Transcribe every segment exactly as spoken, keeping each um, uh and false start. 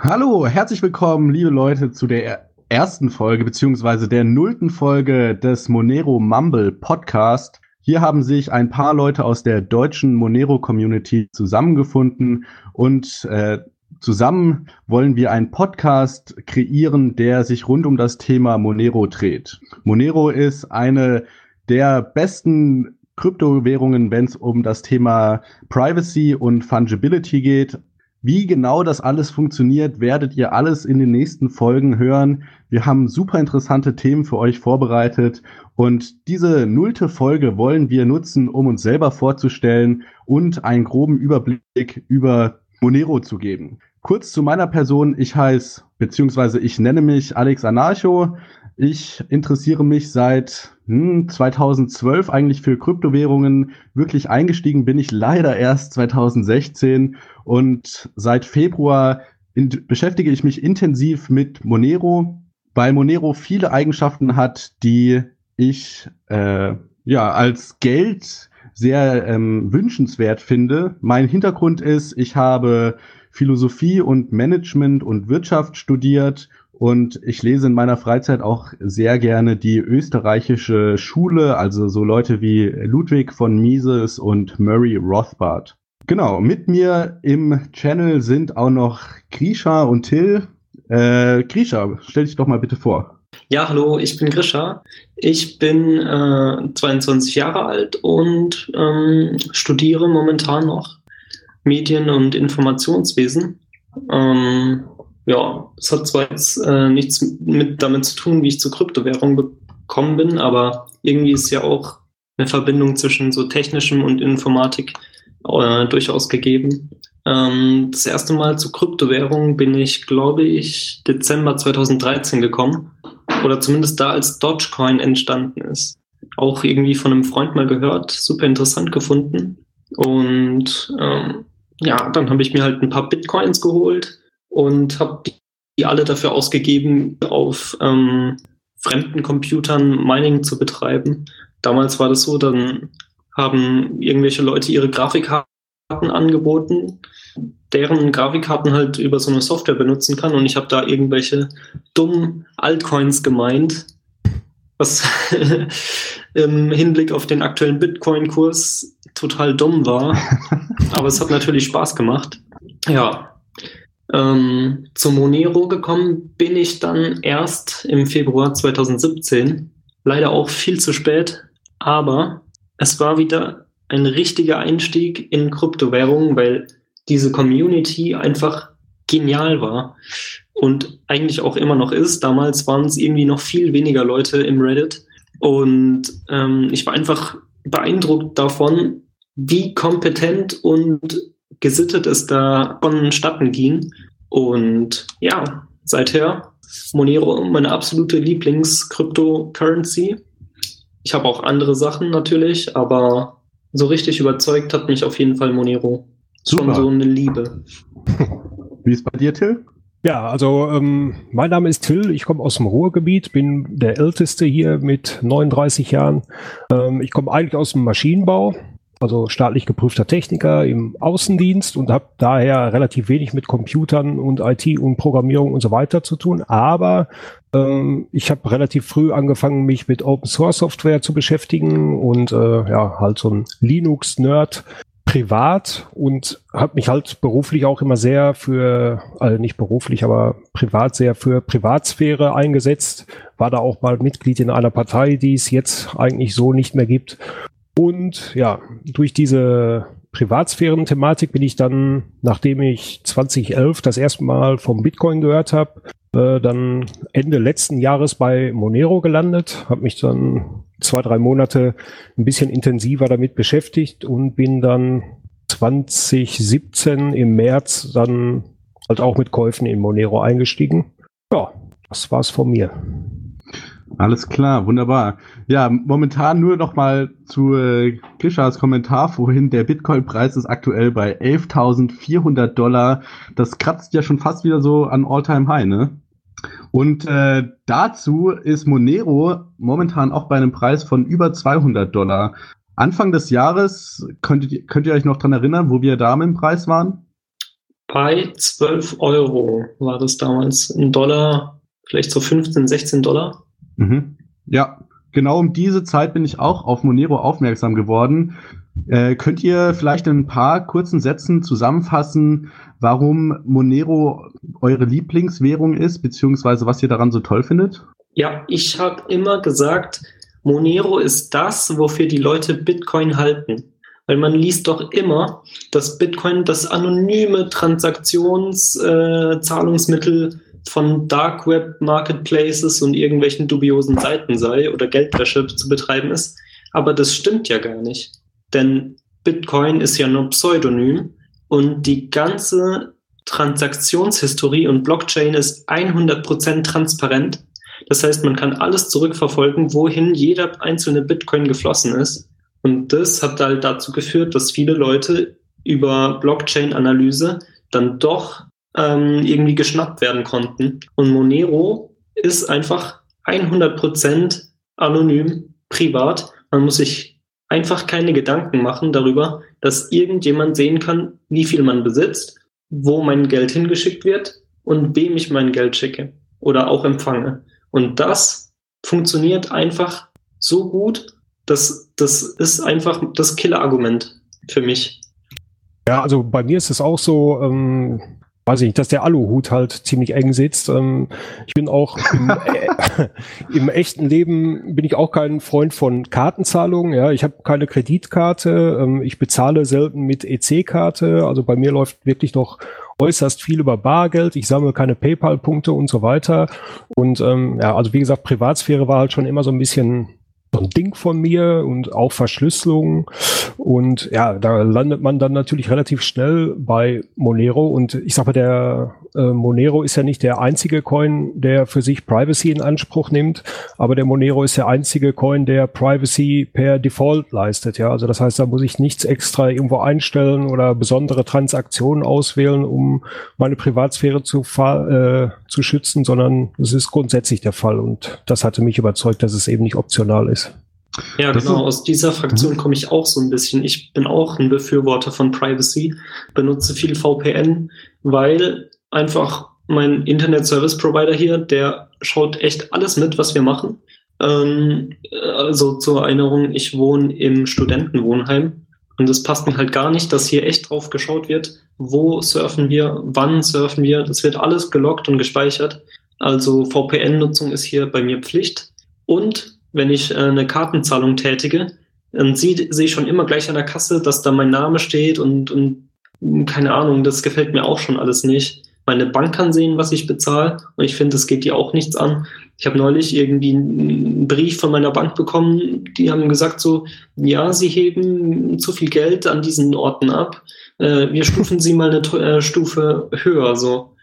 Hallo, herzlich willkommen, liebe Leute, zu der ersten Folge beziehungsweise der nullten Folge des Monero Mumble Podcast. Hier haben sich ein paar Leute aus der deutschen Monero-Community zusammengefunden und äh, zusammen wollen wir einen Podcast kreieren, der sich rund um das Thema Monero dreht. Monero ist eine der besten Kryptowährungen, wenn es um das Thema Privacy und Fungibility geht. Wie genau das alles funktioniert, werdet ihr alles in den nächsten Folgen hören. Wir haben super interessante Themen für euch vorbereitet und diese nullte Folge wollen wir nutzen, um uns selber vorzustellen und einen groben Überblick über Monero zu geben. Kurz zu meiner Person, ich heiße, beziehungsweise ich nenne mich Alex Anarcho. Ich interessiere mich seit hm, zweitausendzwölf eigentlich für Kryptowährungen. Wirklich eingestiegen bin ich leider erst zweitausendsechzehn und seit Februar in, beschäftige ich mich intensiv mit Monero, weil Monero viele Eigenschaften hat, die ich äh, ja als Geld sehr ähm, wünschenswert finde. Mein Hintergrund ist, ich habe Philosophie und Management und Wirtschaft studiert. Und ich lese in meiner Freizeit auch sehr gerne die österreichische Schule, also so Leute wie Ludwig von Mises und Murray Rothbard. Genau, mit mir im Channel sind auch noch Grisha und Till. Äh, Grisha, stell dich doch mal bitte vor. Ja, hallo, ich bin Grisha. Ich bin äh, zweiundzwanzig Jahre alt und ähm, studiere momentan noch Medien- und Informationswesen. Ähm, Ja, es hat zwar jetzt äh, nichts mit damit zu tun, wie ich zur Kryptowährung gekommen bin, aber irgendwie ist ja auch eine Verbindung zwischen so technischem und Informatik äh, durchaus gegeben. Ähm, das erste Mal zur Kryptowährung bin ich, glaube ich, Dezember zweitausenddreizehn gekommen. Oder zumindest da, als Dogecoin entstanden ist. Auch irgendwie von einem Freund mal gehört, super interessant gefunden. Und ähm, ja, dann habe ich mir halt ein paar Bitcoins geholt und habe die alle dafür ausgegeben, auf ähm, fremden Computern Mining zu betreiben. Damals war das so, dann haben irgendwelche Leute ihre Grafikkarten angeboten, deren Grafikkarten halt über so eine Software benutzen kann, und ich habe da irgendwelche dummen Altcoins gemeint, was im Hinblick auf den aktuellen Bitcoin-Kurs total dumm war. Aber es hat natürlich Spaß gemacht. Ja. Ähm, zu Monero gekommen bin ich dann erst im Februar zweitausendsiebzehn. Leider auch viel zu spät, aber es war wieder ein richtiger Einstieg in Kryptowährungen, weil diese Community einfach genial war und eigentlich auch immer noch ist. Damals waren es irgendwie noch viel weniger Leute im Reddit und ähm, ich war einfach beeindruckt davon, wie kompetent und gesittet es da vonstatten ging. Und ja, seither Monero meine absolute Lieblings-Cryptocurrency. Ich habe auch andere Sachen natürlich, aber so richtig überzeugt hat mich auf jeden Fall Monero. Super. Schon so eine Liebe. Wie ist bei dir, Till? Ja, also ähm, mein Name ist Till, ich komme aus dem Ruhrgebiet, bin der Älteste hier mit neununddreißig Jahren. Ähm, ich komme eigentlich aus dem Maschinenbau, also staatlich geprüfter Techniker im Außendienst, und habe daher relativ wenig mit Computern und I T und Programmierung und so weiter zu tun. Aber ähm, ich habe relativ früh angefangen, mich mit Open Source Software zu beschäftigen und äh, ja, halt so ein Linux-Nerd privat, und habe mich halt beruflich auch immer sehr für, also nicht beruflich, aber privat sehr für Privatsphäre eingesetzt. War da auch mal Mitglied in einer Partei, die es jetzt eigentlich so nicht mehr gibt. Und ja, durch diese Privatsphären-Thematik bin ich dann, nachdem ich zweitausendelf das erste Mal vom Bitcoin gehört habe, äh, dann Ende letzten Jahres bei Monero gelandet, habe mich dann zwei, drei Monate ein bisschen intensiver damit beschäftigt und bin dann zweitausendsiebzehn im März dann halt auch mit Käufen in Monero eingestiegen. Ja, das war's von mir. Alles klar, wunderbar. Ja, momentan nur noch mal zu äh, Grishas Kommentar vorhin. Der Bitcoin-Preis ist aktuell bei elftausendvierhundert Dollar. Das kratzt ja schon fast wieder so an All-Time-High, ne? Und äh, dazu ist Monero momentan auch bei einem Preis von über zweihundert Dollar. Anfang des Jahres, könnt ihr, könnt ihr euch noch dran erinnern, wo wir da mit dem Preis waren? Bei zwölf Euro war das damals. Ein Dollar, vielleicht so fünfzehn, sechzehn Dollar. Mhm. Ja, genau um diese Zeit bin ich auch auf Monero aufmerksam geworden. Äh, könnt ihr vielleicht in ein paar kurzen Sätzen zusammenfassen, warum Monero eure Lieblingswährung ist, beziehungsweise was ihr daran so toll findet? Ja, ich habe immer gesagt, Monero ist das, wofür die Leute Bitcoin halten. Weil man liest doch immer, dass Bitcoin das anonyme Transaktionszahlungsmittel äh, von Dark Web Marketplaces und irgendwelchen dubiosen Seiten sei oder Geldwäsche zu betreiben ist. Aber das stimmt ja gar nicht. Denn Bitcoin ist ja nur Pseudonym und die ganze Transaktionshistorie und Blockchain ist hundert Prozent transparent. Das heißt, man kann alles zurückverfolgen, wohin jeder einzelne Bitcoin geflossen ist. Und das hat halt dazu geführt, dass viele Leute über Blockchain-Analyse dann doch ähm, irgendwie geschnappt werden konnten. Und Monero ist einfach hundert Prozent anonym, privat. Man muss sich einfach keine Gedanken machen darüber, dass irgendjemand sehen kann, wie viel man besitzt, wo mein Geld hingeschickt wird und wem ich mein Geld schicke oder auch empfange. Und das funktioniert einfach so gut, dass das ist einfach das Killer-Argument für mich. Ja, also bei mir ist es auch so, ähm, weiß ich nicht, dass der Aluhut halt ziemlich eng sitzt. Ähm, ich bin auch im, äh, im echten Leben bin ich auch kein Freund von Kartenzahlungen. Ja, ich habe keine Kreditkarte. Ähm, ich bezahle selten mit E C-Karte. Also bei mir läuft wirklich noch äußerst viel über Bargeld. Ich sammle keine PayPal-Punkte und so weiter. Und ähm, ja, also wie gesagt, Privatsphäre war halt schon immer so ein bisschen so ein Ding von mir und auch Verschlüsselung. Und ja, da landet man dann natürlich relativ schnell bei Monero. Und ich sag mal, der äh, Monero ist ja nicht der einzige Coin, der für sich Privacy in Anspruch nimmt, aber der Monero ist der einzige Coin, der Privacy per Default leistet. Ja, also das heißt, da muss ich nichts extra irgendwo einstellen oder besondere Transaktionen auswählen, um meine Privatsphäre zu, äh, zu schützen, sondern es ist grundsätzlich der Fall. Und das hatte mich überzeugt, dass es eben nicht optional ist. Ja, das genau. Aus dieser Fraktion komme ich auch so ein bisschen. Ich bin auch ein Befürworter von Privacy, benutze viel V P N, weil einfach mein Internet-Service-Provider hier, der schaut echt alles mit, was wir machen. Ähm, also zur Erinnerung, ich wohne im Studentenwohnheim und es passt mir halt gar nicht, dass hier echt drauf geschaut wird, wo surfen wir, wann surfen wir. Das wird alles geloggt und gespeichert. Also V P N-Nutzung ist hier bei mir Pflicht. Und wenn ich äh, eine Kartenzahlung tätige, dann sehe seh ich schon immer gleich an der Kasse, dass da mein Name steht und, und keine Ahnung, das gefällt mir auch schon alles nicht. Meine Bank kann sehen, was ich bezahle und ich finde, das geht dir auch nichts an. Ich habe neulich irgendwie einen Brief von meiner Bank bekommen, die haben gesagt so, ja, sie heben zu viel Geld an diesen Orten ab, äh, wir stufen sie mal eine äh, Stufe höher. So.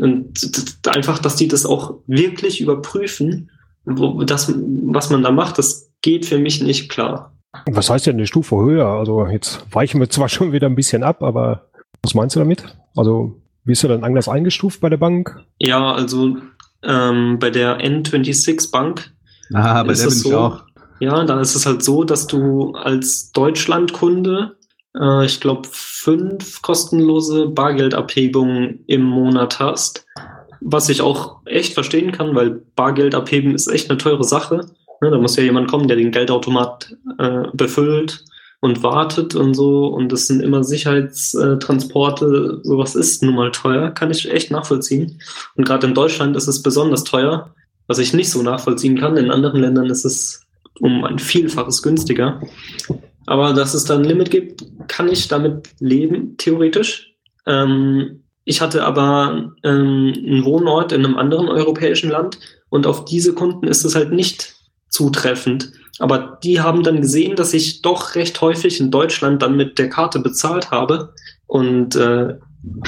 Und einfach, dass die das auch wirklich überprüfen, Wo, das, was man da macht, das geht für mich nicht klar. Was heißt denn eine Stufe höher? Also jetzt weichen wir zwar schon wieder ein bisschen ab, aber was meinst du damit? Also wirst du dann anders eingestuft bei der Bank? Ja, also ähm, bei der N sechsundzwanzig Bank ah, bei ist der es bin so, ich auch. Ja, dann ist es halt so, dass du als Deutschlandkunde äh, ich glaube fünf kostenlose Bargeldabhebungen im Monat hast. Was ich auch echt verstehen kann, weil Bargeld abheben ist echt eine teure Sache. Ne, da muss ja jemand kommen, der den Geldautomat äh, befüllt und wartet und so. Und das sind immer Sicherheitstransporte. Sowas ist nun mal teuer, kann ich echt nachvollziehen. Und gerade in Deutschland ist es besonders teuer, was ich nicht so nachvollziehen kann. In anderen Ländern ist es um ein Vielfaches günstiger. Aber dass es da ein Limit gibt, kann ich damit leben, theoretisch. Ähm, Ich hatte aber ähm, einen Wohnort in einem anderen europäischen Land und auf diese Kunden ist es halt nicht zutreffend. Aber die haben dann gesehen, dass ich doch recht häufig in Deutschland dann mit der Karte bezahlt habe und äh,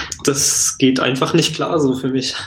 das geht einfach nicht klar so für mich.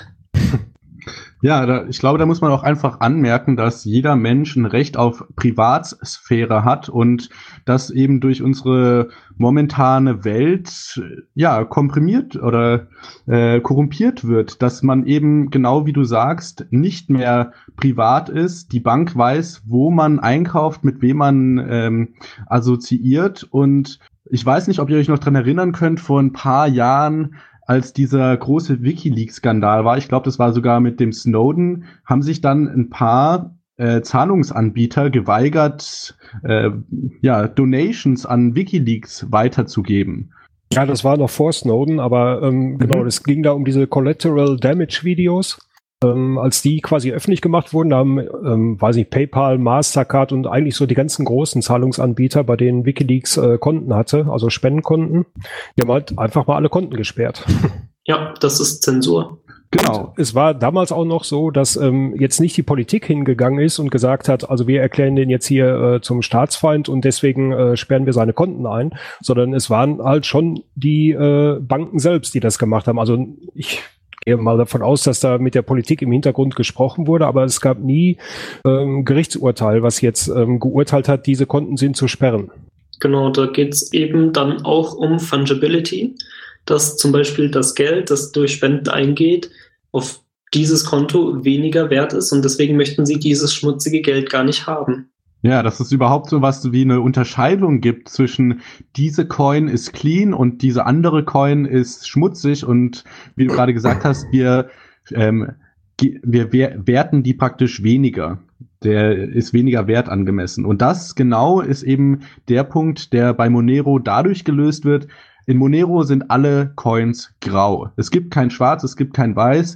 Ja, da, ich glaube, da muss man auch einfach anmerken, dass jeder Mensch ein Recht auf Privatsphäre hat und das eben durch unsere momentane Welt ja komprimiert oder äh, korrumpiert wird, dass man eben genau wie du sagst nicht mehr privat ist. Die Bank weiß, wo man einkauft, mit wem man ähm, assoziiert und ich weiß nicht, ob ihr euch noch dran erinnern könnt, vor ein paar Jahren als dieser große WikiLeaks-Skandal war, ich glaube, das war sogar mit dem Snowden, haben sich dann ein paar äh, Zahlungsanbieter geweigert, äh, ja, Donations an WikiLeaks weiterzugeben. Ja, das war noch vor Snowden, aber ähm, mhm. genau, es ging da um diese Collateral Damage Videos. Ähm, als die quasi öffentlich gemacht wurden, haben, ähm, weiß nicht, PayPal, Mastercard und eigentlich so die ganzen großen Zahlungsanbieter, bei denen WikiLeaks äh, Konten hatte, also Spendenkonten, die haben halt einfach mal alle Konten gesperrt. Ja, das ist Zensur. Genau. Und es war damals auch noch so, dass ähm, jetzt nicht die Politik hingegangen ist und gesagt hat, also wir erklären den jetzt hier äh, zum Staatsfeind und deswegen äh, sperren wir seine Konten ein, sondern es waren halt schon die äh, Banken selbst, die das gemacht haben. Also ich gehe mal davon aus, dass da mit der Politik im Hintergrund gesprochen wurde, aber es gab nie ähm, Gerichtsurteil, was jetzt ähm, geurteilt hat, diese Konten sind zu sperren. Genau, da geht es eben dann auch um Fungibility, dass zum Beispiel das Geld, das durch Spenden eingeht, auf dieses Konto weniger wert ist und deswegen möchten sie dieses schmutzige Geld gar nicht haben. Ja, dass es überhaupt so was wie eine Unterscheidung gibt zwischen diese Coin ist clean und diese andere Coin ist schmutzig und wie du gerade gesagt hast, wir, ähm, wir werten die praktisch weniger. Der ist weniger wert angemessen. Und das genau ist eben der Punkt, der bei Monero dadurch gelöst wird. In Monero sind alle Coins grau. Es gibt kein Schwarz, es gibt kein Weiß.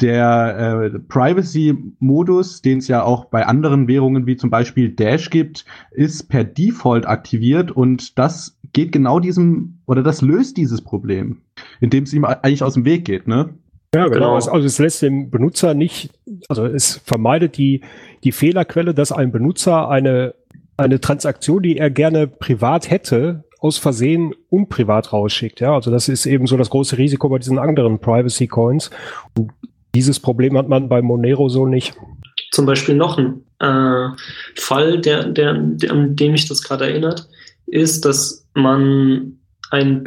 Der äh, Privacy-Modus, den es ja auch bei anderen Währungen wie zum Beispiel Dash gibt, ist per Default aktiviert und das geht genau diesem, oder das löst dieses Problem, indem es ihm eigentlich aus dem Weg geht, ne? Ja, genau. Also es lässt dem Benutzer nicht, also es vermeidet die, die Fehlerquelle, dass ein Benutzer eine, eine Transaktion, die er gerne privat hätte, aus Versehen unprivat rausschickt. Ja, also das ist eben so das große Risiko bei diesen anderen Privacy-Coins. Und dieses Problem hat man bei Monero so nicht. Zum Beispiel noch ein äh, Fall, der, der, der, an den mich das gerade erinnert, ist, dass man ein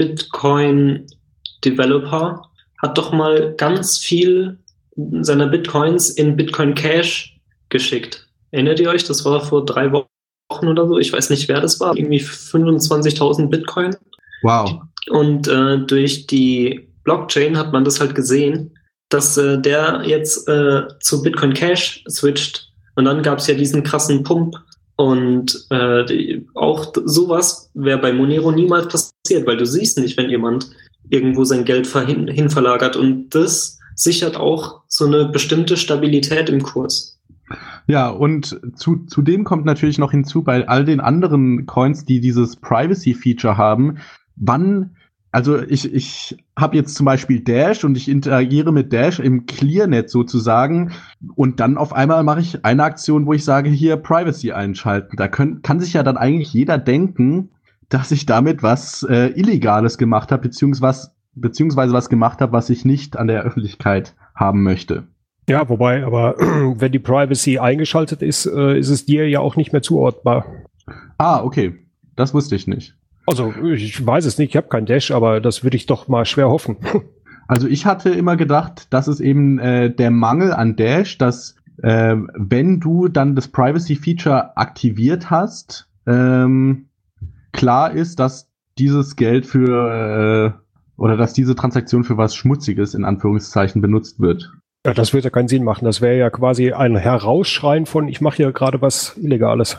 Bitcoin-Developer hat doch mal ganz viel seiner Bitcoins in Bitcoin Cash geschickt. Erinnert ihr euch? Das war vor drei Wochen oder so. Ich weiß nicht, wer das war. Irgendwie fünfundzwanzigtausend Bitcoin. Wow. Und äh, durch die Blockchain hat man das halt gesehen, dass äh, der jetzt äh, zu Bitcoin Cash switcht. Und dann gab es ja diesen krassen Pump. Und äh, die, auch sowas wäre bei Monero niemals passiert, weil du siehst nicht, wenn jemand irgendwo sein Geld hin, hin verlagert. Und das sichert auch so eine bestimmte Stabilität im Kurs. Ja, und zu, zudem kommt natürlich noch hinzu, bei all den anderen Coins, die dieses Privacy-Feature haben, wann, also ich, ich habe jetzt zum Beispiel Dash und ich interagiere mit Dash im Clearnet sozusagen und dann auf einmal mache ich eine Aktion, wo ich sage, hier Privacy einschalten. Da können, kann sich ja dann eigentlich jeder denken, dass ich damit was äh, Illegales gemacht habe, beziehungsweise, beziehungsweise was gemacht habe, was ich nicht an der Öffentlichkeit haben möchte. Ja, wobei, aber wenn die Privacy eingeschaltet ist, äh, ist es dir ja auch nicht mehr zuordnbar. Ah, okay. Das wusste ich nicht. Also, ich weiß es nicht, ich habe kein Dash, aber das würde ich doch mal schwer hoffen. Also ich hatte immer gedacht, das ist eben äh, der Mangel an Dash, dass äh, wenn du dann das Privacy-Feature aktiviert hast, ähm, klar ist, dass dieses Geld für, äh, oder dass diese Transaktion für was Schmutziges in Anführungszeichen benutzt wird. Ja, das würde ja keinen Sinn machen. Das wäre ja quasi ein Herausschreien von, ich mache hier gerade was Illegales.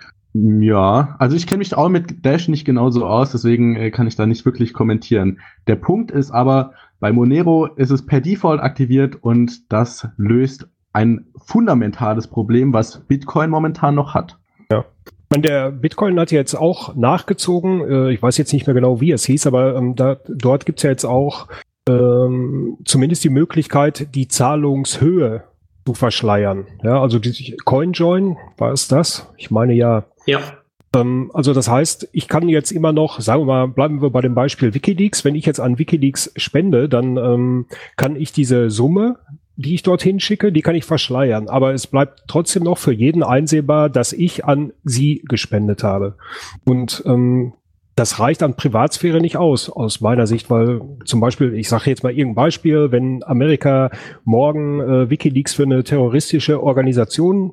Ja, also ich kenne mich auch mit Dash nicht genauso aus, deswegen äh, kann ich da nicht wirklich kommentieren. Der Punkt ist aber, bei Monero ist es per Default aktiviert und das löst ein fundamentales Problem, was Bitcoin momentan noch hat. Ja. Und der Bitcoin hat jetzt auch nachgezogen, äh, ich weiß jetzt nicht mehr genau, wie es hieß, aber ähm, da, dort gibt es ja jetzt auch ähm, zumindest die Möglichkeit, die Zahlungshöhe zu verschleiern. Ja, also die CoinJoin, war es das? Ich meine ja. Ja. Ähm, also das heißt, ich kann jetzt immer noch, sagen wir mal, bleiben wir bei dem Beispiel WikiLeaks, wenn ich jetzt an WikiLeaks spende, dann ähm, kann ich diese Summe, die ich dorthin schicke, die kann ich verschleiern. Aber es bleibt trotzdem noch für jeden einsehbar, dass ich an sie gespendet habe. Und ähm, das reicht an Privatsphäre nicht aus, aus meiner Sicht, weil zum Beispiel, ich sage jetzt mal irgendein Beispiel, wenn Amerika morgen äh, WikiLeaks für eine terroristische Organisation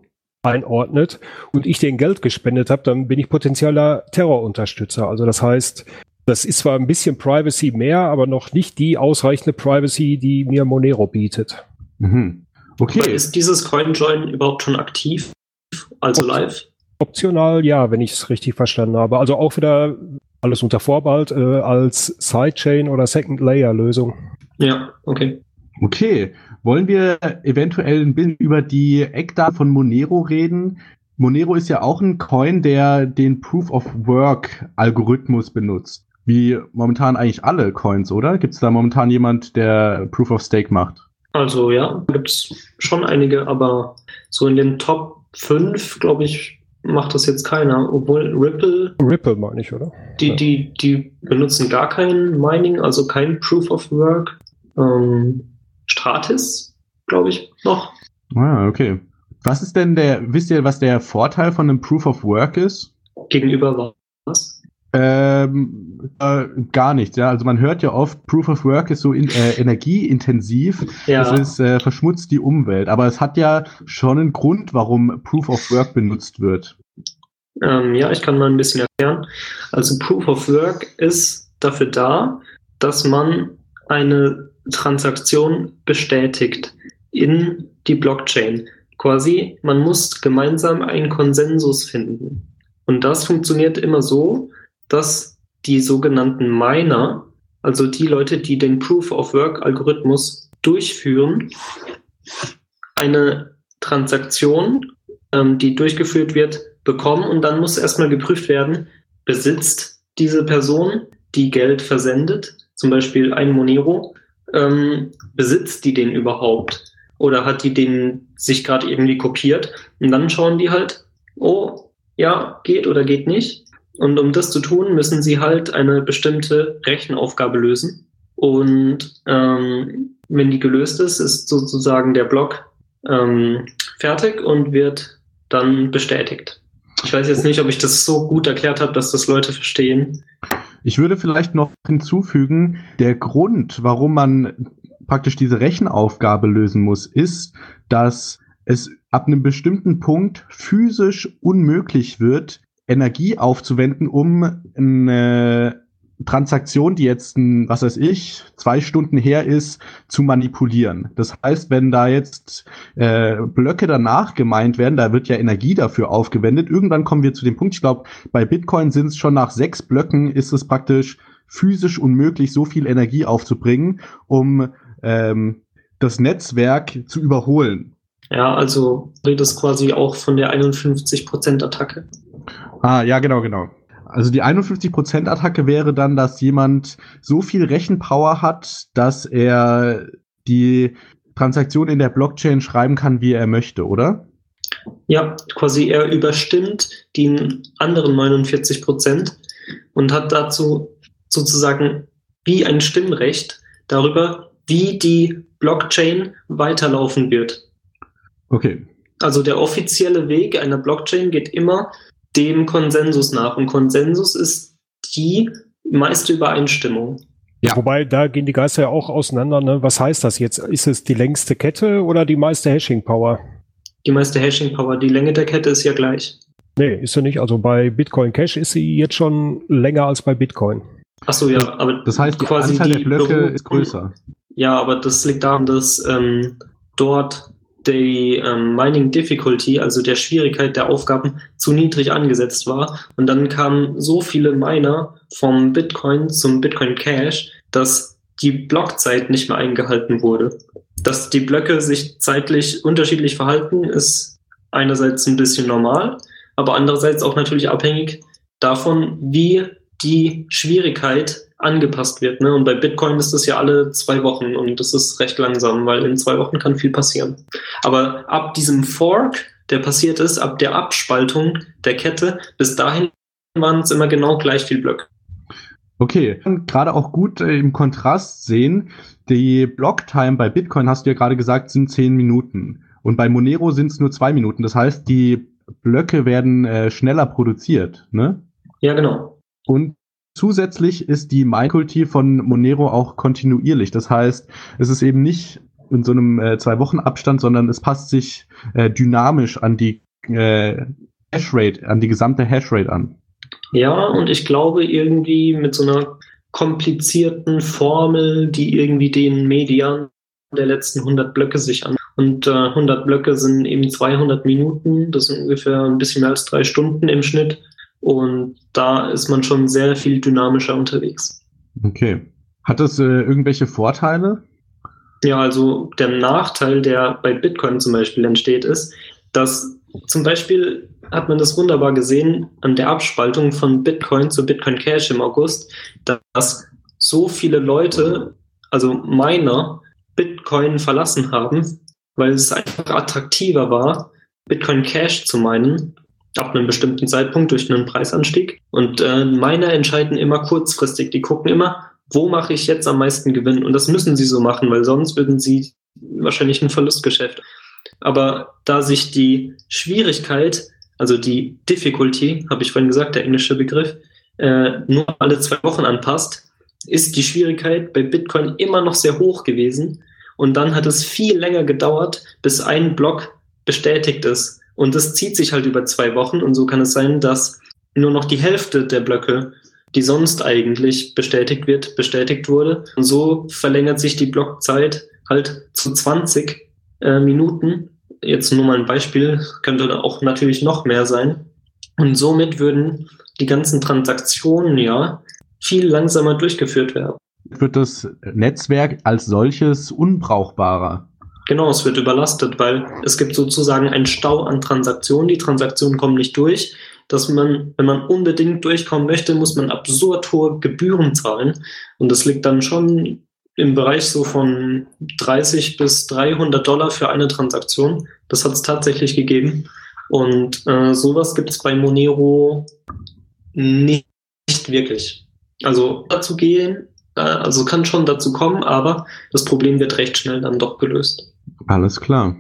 einordnet und ich denen Geld gespendet habe, dann bin ich potenzieller Terrorunterstützer. Also das heißt, Das ist zwar ein bisschen Privacy mehr, aber noch nicht die ausreichende Privacy, die mir Monero bietet. Mhm. Okay. Aber ist dieses CoinJoin überhaupt schon aktiv, also live? Optional, ja, wenn ich es richtig verstanden habe. Also auch wieder alles unter Vorbehalt äh, als Sidechain oder Second-Layer-Lösung. Ja, okay. Okay, wollen wir eventuell ein bisschen über die Eckdaten von Monero reden? Monero ist ja auch ein Coin, der den Proof-of-Work-Algorithmus benutzt. Wie momentan eigentlich alle Coins, oder? Gibt es da momentan jemand, der Proof-of-Stake macht? Also ja, gibt es schon einige, aber so in den Top fünf, glaube ich, macht das jetzt keiner. Obwohl Ripple... Ripple meine ich, oder? Die, Ja. die, die benutzen gar kein Mining, also kein Proof-of-Work. Ähm, Stratis, glaube ich, noch. Ah, okay. Was ist denn der, wisst ihr, was der Vorteil von einem Proof of Work ist? Gegenüber was? Ähm, äh, gar nichts, ja. Also man hört ja oft, Proof of Work ist so in, äh, energieintensiv, Ja. es ist, äh, verschmutzt die Umwelt, aber es hat ja schon einen Grund, warum Proof of Work benutzt wird. Ähm, ja, ich kann mal ein bisschen erklären. Also Proof of Work ist dafür da, dass man eine Transaktion bestätigt in die Blockchain. Quasi, man muss gemeinsam einen Konsensus finden. Und das funktioniert immer so, dass die sogenannten Miner, also die Leute, die den Proof-of-Work-Algorithmus durchführen, eine Transaktion, ähm, die durchgeführt wird, bekommen und dann muss erstmal geprüft werden, besitzt diese Person, die Geld versendet, zum Beispiel ein Monero, ähm, besitzt die den überhaupt? Oder hat die den sich gerade irgendwie kopiert? Und dann schauen die halt, oh, ja, geht oder geht nicht. Und um das zu tun, müssen sie halt eine bestimmte Rechenaufgabe lösen. Und ähm, wenn die gelöst ist, ist sozusagen der Block ähm, fertig und wird dann bestätigt. Ich weiß jetzt nicht, ob ich das so gut erklärt habe, dass das Leute verstehen. Ich würde vielleicht noch hinzufügen, der Grund, warum man praktisch diese Rechenaufgabe lösen muss, ist, dass es ab einem bestimmten Punkt physisch unmöglich wird, Energie aufzuwenden, um eine Transaktion, die jetzt, ein, was weiß ich, zwei Stunden her ist, zu manipulieren. Das heißt, wenn da jetzt äh, Blöcke danach gemeint werden, da wird ja Energie dafür aufgewendet. Irgendwann kommen wir zu dem Punkt, ich glaube, bei Bitcoin sind es schon nach sechs Blöcken, ist es praktisch physisch unmöglich, so viel Energie aufzubringen, um ähm, das Netzwerk zu überholen. Ja, also redest quasi auch von der einundfünfzig Prozent Attacke. Ah, ja, genau, genau. Also die einundfünfzig Prozent Attacke wäre dann, dass jemand so viel Rechenpower hat, dass er die Transaktion in der Blockchain schreiben kann, wie er möchte, oder? Ja, quasi er überstimmt die anderen neunundvierzig Prozent und hat dazu sozusagen wie ein Stimmrecht darüber, wie die Blockchain weiterlaufen wird. Okay. Also der offizielle Weg einer Blockchain geht immer dem Konsensus nach. Und Konsensus ist die meiste Übereinstimmung. Ja. Wobei, da gehen die Geister ja auch auseinander. Ne? Was heißt das jetzt? Ist es die längste Kette oder die meiste Hashing-Power? Die meiste Hashing-Power. Die Länge der Kette ist ja gleich. Nee, ist sie nicht. Also bei Bitcoin Cash ist sie jetzt schon länger als bei Bitcoin. Ach so, ja. Aber das heißt, die quasi Anzahl die der Blöcke Beru- ist größer. Ja, aber das liegt daran, dass ähm, dort die ähm, Mining Difficulty, also der Schwierigkeit der Aufgaben, zu niedrig angesetzt war. Und dann kamen so viele Miner vom Bitcoin zum Bitcoin Cash, dass die Blockzeit nicht mehr eingehalten wurde. Dass die Blöcke sich zeitlich unterschiedlich verhalten, ist einerseits ein bisschen normal, aber andererseits auch natürlich abhängig davon, wie die Schwierigkeit angepasst wird. Ne? Und bei Bitcoin ist das ja alle zwei Wochen und das ist recht langsam, weil in zwei Wochen kann viel passieren. Aber ab diesem Fork, der passiert ist, ab der Abspaltung der Kette, bis dahin waren es immer genau gleich viel Blöcke. Okay, gerade auch gut äh, im Kontrast sehen, die Blocktime bei Bitcoin, hast du ja gerade gesagt, sind zehn Minuten. Und bei Monero sind es nur zwei Minuten. Das heißt, die Blöcke werden äh, schneller produziert, ne? Ja, genau. Und zusätzlich ist die Mining-Kultur von Monero auch kontinuierlich. Das heißt, es ist eben nicht in so einem äh, Zwei-Wochen-Abstand, sondern es passt sich äh, dynamisch an die äh, Hashrate, an die gesamte Hashrate an. Ja, und ich glaube irgendwie mit so einer komplizierten Formel, die irgendwie den Median der letzten hundert Blöcke sich an. Und äh, hundert Blöcke sind eben zweihundert Minuten, das sind ungefähr ein bisschen mehr als drei Stunden im Schnitt. Und da ist man schon sehr viel dynamischer unterwegs. Okay. Hat das äh, irgendwelche Vorteile? Ja, also der Nachteil, der bei Bitcoin zum Beispiel entsteht, ist, dass zum Beispiel hat man das wunderbar gesehen an der Abspaltung von Bitcoin zu Bitcoin Cash im August, dass so viele Leute, also Miner, Bitcoin verlassen haben, weil es einfach attraktiver war, Bitcoin Cash zu minen, ab einem bestimmten Zeitpunkt durch einen Preisanstieg. Und äh, Miner entscheiden immer kurzfristig, die gucken immer, wo mache ich jetzt am meisten Gewinn? Und das müssen sie so machen, weil sonst würden sie wahrscheinlich ein Verlustgeschäft. Aber da sich die Schwierigkeit, also die Difficulty, habe ich vorhin gesagt, der englische Begriff, äh, nur alle zwei Wochen anpasst, ist die Schwierigkeit bei Bitcoin immer noch sehr hoch gewesen. Und dann hat es viel länger gedauert, bis ein Block bestätigt ist. Und das zieht sich halt über zwei Wochen. Und so kann es sein, dass nur noch die Hälfte der Blöcke, die sonst eigentlich bestätigt wird, bestätigt wurde. Und so verlängert sich die Blockzeit halt zu zwanzig äh, Minuten. Jetzt nur mal ein Beispiel, könnte auch natürlich noch mehr sein. Und somit würden die ganzen Transaktionen ja viel langsamer durchgeführt werden. Wird das Netzwerk als solches unbrauchbarer? Genau, es wird überlastet, weil es gibt sozusagen einen Stau an Transaktionen. Die Transaktionen kommen nicht durch. Dass man, wenn man unbedingt durchkommen möchte, muss man absurd hohe Gebühren zahlen. Und das liegt dann schon im Bereich so von dreißig bis dreihundert Dollar für eine Transaktion. Das hat es tatsächlich gegeben. Und äh, sowas gibt es bei Monero nicht, nicht wirklich. Also dazu gehen, äh, also kann schon dazu kommen, aber das Problem wird recht schnell dann doch gelöst. Alles klar.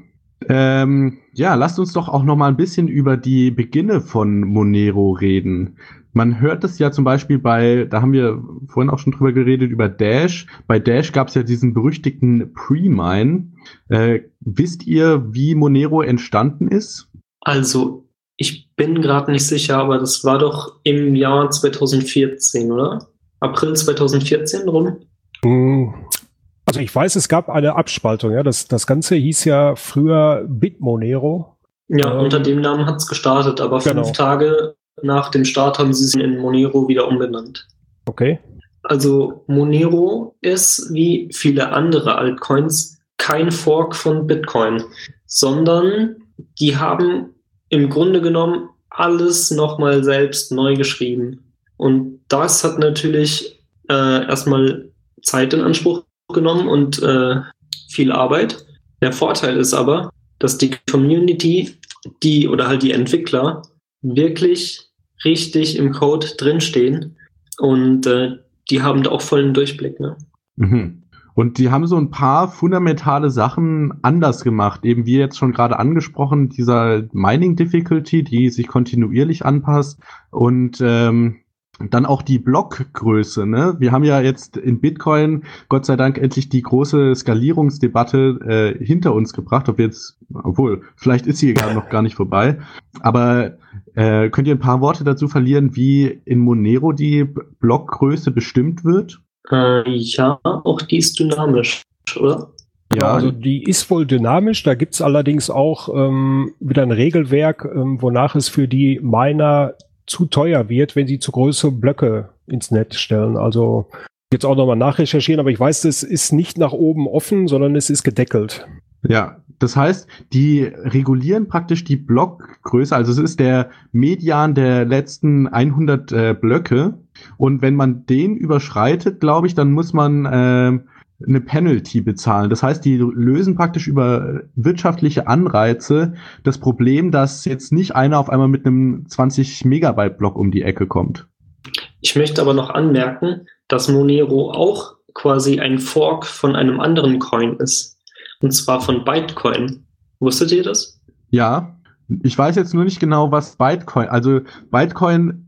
Ähm, ja, lasst uns doch auch noch mal ein bisschen über die Beginne von Monero reden. Man hört es ja zum Beispiel bei, da haben wir vorhin auch schon drüber geredet, über Dash. Bei Dash gab es ja diesen berüchtigten Pre-Mine. Äh, wisst ihr, wie Monero entstanden ist? Also, ich bin gerade nicht sicher, aber das war doch im Jahr zweitausendvierzehn, oder? April zweitausendvierzehn rum? Hm. Also ich weiß, es gab eine Abspaltung, ja. Das, das Ganze hieß ja früher Bitmonero. Ja, ähm, unter dem Namen hat es gestartet, aber fünf genau. Tage nach dem Start haben sie es in Monero wieder umbenannt. Okay. Also Monero ist, wie viele andere Altcoins, kein Fork von Bitcoin, sondern die haben im Grunde genommen alles nochmal selbst neu geschrieben. Und das hat natürlich äh, erstmal Zeit in Anspruch genommen und äh, viel Arbeit. Der Vorteil ist aber, dass die Community, die oder halt die Entwickler wirklich richtig im Code drinstehen und äh, die haben da auch vollen Durchblick. Ne? Mhm. Und die haben so ein paar fundamentale Sachen anders gemacht. Eben wie jetzt schon gerade angesprochen, dieser Mining Difficulty, die sich kontinuierlich anpasst und ähm, dann auch die Blockgröße, ne? Wir haben ja jetzt in Bitcoin, Gott sei Dank, endlich die große Skalierungsdebatte äh, hinter uns gebracht. Ob wir jetzt, obwohl, vielleicht ist sie gerade noch gar nicht vorbei. Aber äh, könnt ihr ein paar Worte dazu verlieren, wie in Monero die Blockgröße bestimmt wird? Äh, ja, auch die ist dynamisch, oder? Ja, also die ist wohl dynamisch. Da gibt's allerdings auch ähm, wieder ein Regelwerk, ähm, wonach es für die Miner zu teuer wird, wenn sie zu große Blöcke ins Netz stellen. Also jetzt auch nochmal nachrecherchieren, aber ich weiß, das ist nicht nach oben offen, sondern es ist gedeckelt. Ja, das heißt, die regulieren praktisch die Blockgröße, also es ist der Median der letzten hundert äh, Blöcke und wenn man den überschreitet, glaube ich, dann muss man äh, eine Penalty bezahlen. Das heißt, die lösen praktisch über wirtschaftliche Anreize das Problem, dass jetzt nicht einer auf einmal mit einem zwanzig Megabyte Block um die Ecke kommt. Ich möchte aber noch anmerken, dass Monero auch quasi ein Fork von einem anderen Coin ist. Und zwar von Bytecoin. Wusstet ihr das? Ja, ich weiß jetzt nur nicht genau, was Bytecoin, also Bytecoin,